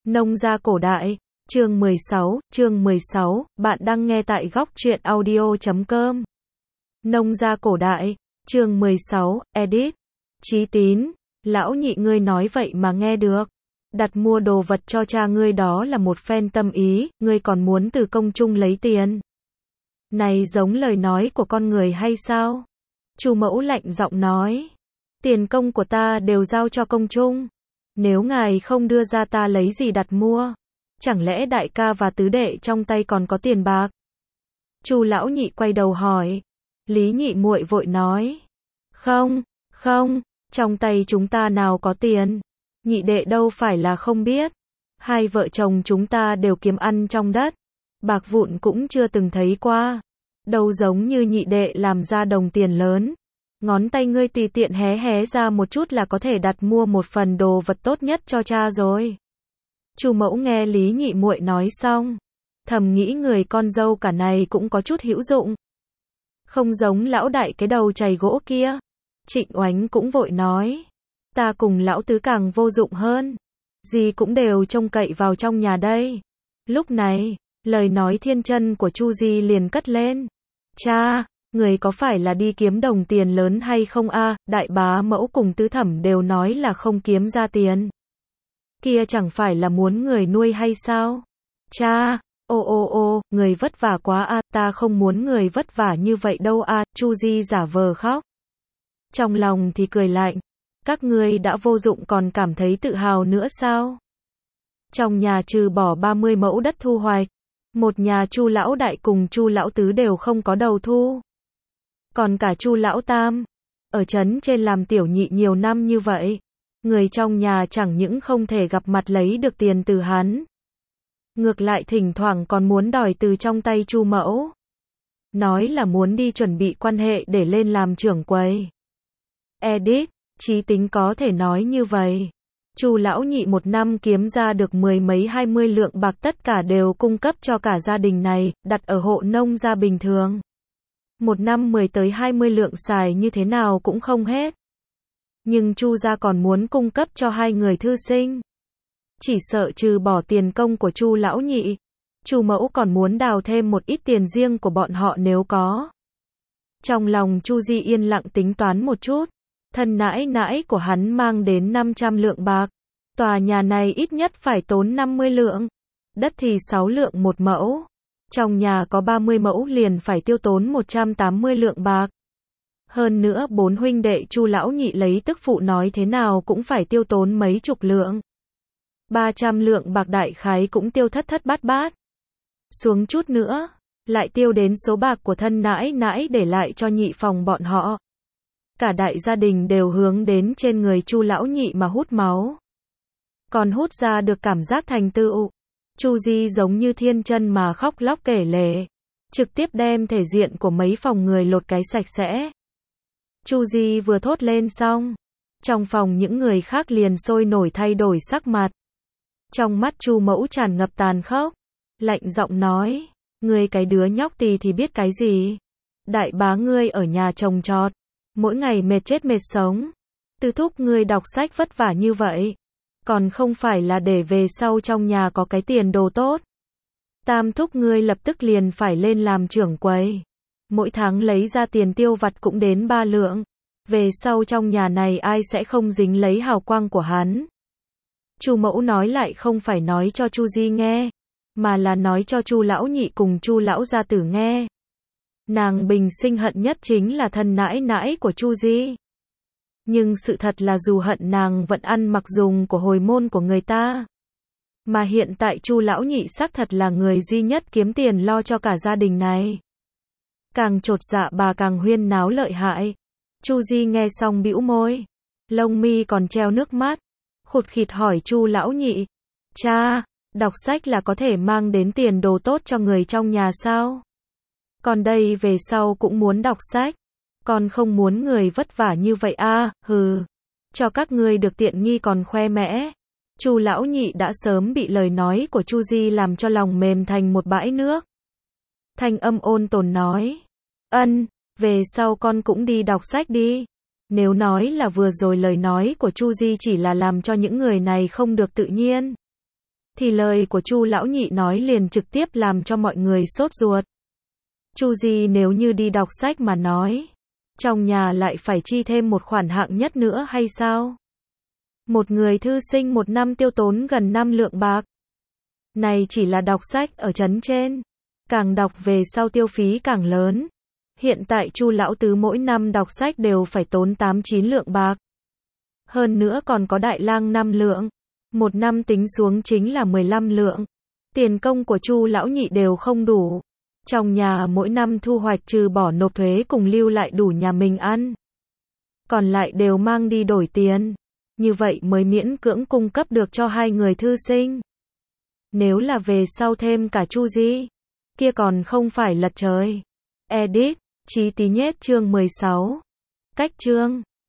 Nông gia cổ đại, chương 16, bạn đang nghe tại góc truyện audio.com. Nông gia cổ đại, chương 16, edit. Chí Tín, lão nhị ngươi nói vậy mà nghe được. Đặt mua đồ vật cho cha ngươi đó là một phen tâm ý, ngươi còn muốn từ công chung lấy tiền. Này giống lời nói của con người hay sao? Chu Mẫu lạnh giọng nói. Tiền công của ta đều giao cho công chung. Nếu ngài không đưa ra ta lấy gì đặt mua? Chẳng lẽ đại ca và tứ đệ trong tay còn có tiền bạc? Chu lão nhị quay đầu hỏi. Lý nhị muội vội nói. Không, trong tay chúng ta nào có tiền. Nhị đệ đâu phải là không biết. Hai vợ chồng chúng ta đều kiếm ăn trong đất. Bạc vụn cũng chưa từng thấy qua. Đâu giống như nhị đệ làm ra đồng tiền lớn. Ngón tay ngươi tùy tiện hé ra một chút là có thể đặt mua một phần đồ vật tốt nhất cho cha rồi. Chu Mẫu nghe Lý nhị muội nói xong, thầm nghĩ người con dâu cả này cũng có chút hữu dụng. Không giống lão đại cái đầu chày gỗ kia. Trịnh Oánh cũng vội nói, ta cùng lão tứ càng vô dụng hơn. Gì cũng đều trông cậy vào trong nhà đây. Lúc này, lời nói thiên chân của Chu Di liền cất lên. Cha, người có phải là đi kiếm đồng tiền lớn hay không a? Đại bá mẫu cùng tứ thẩm đều nói là không kiếm ra tiền. Kia chẳng phải là muốn người nuôi hay sao? Cha, người vất vả quá a, ta không muốn người vất vả như vậy đâu a. Chu Di giả vờ khóc. Trong lòng thì cười lạnh. Các ngươi đã vô dụng còn cảm thấy tự hào nữa sao? Trong nhà trừ bỏ 30 mẫu đất thu hoạch, một nhà Chu lão đại cùng Chu lão tứ đều không có đầu thu. Còn cả Chu lão tam, ở trấn trên làm tiểu nhị nhiều năm như vậy, người trong nhà chẳng những không thể gặp mặt lấy được tiền từ hắn, ngược lại thỉnh thoảng còn muốn đòi từ trong tay Chu Mẫu. Nói là muốn đi chuẩn bị quan hệ để lên làm trưởng quầy. Edit, Chí Tính có thể nói như vậy. Chu lão nhị một năm kiếm ra được 10 mấy 20 lượng bạc, tất cả đều cung cấp cho cả gia đình này, đặt ở hộ nông gia bình thường. Một năm 10 tới 20 lượng xài như thế nào cũng không hết. Nhưng Chu gia còn muốn cung cấp cho hai người thư sinh. Chỉ sợ trừ bỏ tiền công của Chu lão nhị, Chu Mẫu còn muốn đào thêm một ít tiền riêng của bọn họ nếu có. Trong lòng Chu Di yên lặng tính toán một chút. Thân nãi nãi của hắn mang đến 500 lượng bạc. Tòa nhà này ít nhất phải tốn 50 lượng. Đất thì 6 lượng một mẫu. Trong nhà có 30 mẫu liền phải tiêu tốn 180 lượng bạc. Hơn nữa 4 huynh đệ Chu lão nhị lấy tức phụ nói thế nào cũng phải tiêu tốn mấy chục lượng. 300 lượng bạc đại khái cũng tiêu thất bát bát. Xuống chút nữa, lại tiêu đến số bạc của thân nãi nãi để lại cho nhị phòng bọn họ. Cả đại gia đình đều hướng đến trên người Chu lão nhị mà hút máu. Còn hút ra được cảm giác thành tựu. Chu Di giống như thiên chân mà khóc lóc kể lể, trực tiếp đem thể diện của mấy phòng người lột cái sạch sẽ. Chu Di vừa thốt lên xong, trong phòng những người khác liền sôi nổi thay đổi sắc mặt. Trong mắt Chu Mẫu tràn ngập tàn khốc, lạnh giọng nói, ngươi cái đứa nhóc tì thì biết cái gì? Đại bá ngươi ở nhà trồng trọt, mỗi ngày mệt chết mệt sống. Tứ thúc ngươi đọc sách vất vả như vậy, còn không phải là để về sau trong nhà có cái tiền đồ tốt. Tam thúc ngươi lập tức liền phải lên làm trưởng quầy. Mỗi tháng lấy ra tiền tiêu vặt cũng đến 3 lượng. Về sau trong nhà này ai sẽ không dính lấy hào quang của hắn. Chu Mẫu nói lại không phải nói cho Chu Di nghe, mà là nói cho Chu lão nhị cùng Chu lão gia tử nghe. Nàng bình sinh hận nhất chính là thân nãi nãi của Chu Di. Nhưng sự thật là dù hận nàng vẫn ăn mặc dùng của hồi môn của người ta. Mà hiện tại Chu lão nhị xác thật là người duy nhất kiếm tiền lo cho cả gia đình này. Càng chột dạ bà càng huyên náo lợi hại. Chu Di nghe xong bĩu môi, lông mi còn treo nước mắt, khụt khịt hỏi Chu lão nhị, cha, đọc sách là có thể mang đến tiền đồ tốt cho người trong nhà sao? Còn đây về sau cũng muốn đọc sách, con không muốn người vất vả như vậy a, hừ, cho các ngươi được tiện nghi còn khoe mẽ. Chu lão nhị đã sớm bị lời nói của Chu Di làm cho lòng mềm thành một bãi nước. Thanh âm ôn tồn nói, về sau con cũng đi đọc sách đi. Nếu nói là vừa rồi lời nói của Chu Di chỉ là làm cho những người này không được tự nhiên, thì lời của Chu lão nhị nói liền trực tiếp làm cho mọi người sốt ruột. Chu Di nếu như đi đọc sách mà nói, trong nhà lại phải chi thêm một khoản hạng nhất nữa hay sao? Một người thư sinh một năm tiêu tốn gần 5 lượng bạc. Này chỉ là đọc sách ở trấn trên, càng đọc về sau tiêu phí càng lớn. Hiện tại Chu lão tứ mỗi năm đọc sách đều phải tốn 8-9 lượng bạc. Hơn nữa còn có đại lang 5 lượng, một năm tính xuống chính là 15 lượng. Tiền công của Chu lão nhị đều không đủ. Trong nhà mỗi năm thu hoạch trừ bỏ nộp thuế cùng lưu lại đủ nhà mình ăn, còn lại đều mang đi đổi tiền. Như vậy mới miễn cưỡng cung cấp được cho hai người thư sinh. Nếu là về sau thêm cả Chu Di, kia còn không phải lật trời. Edit, Chí Tí nhét chương 16. Cách chương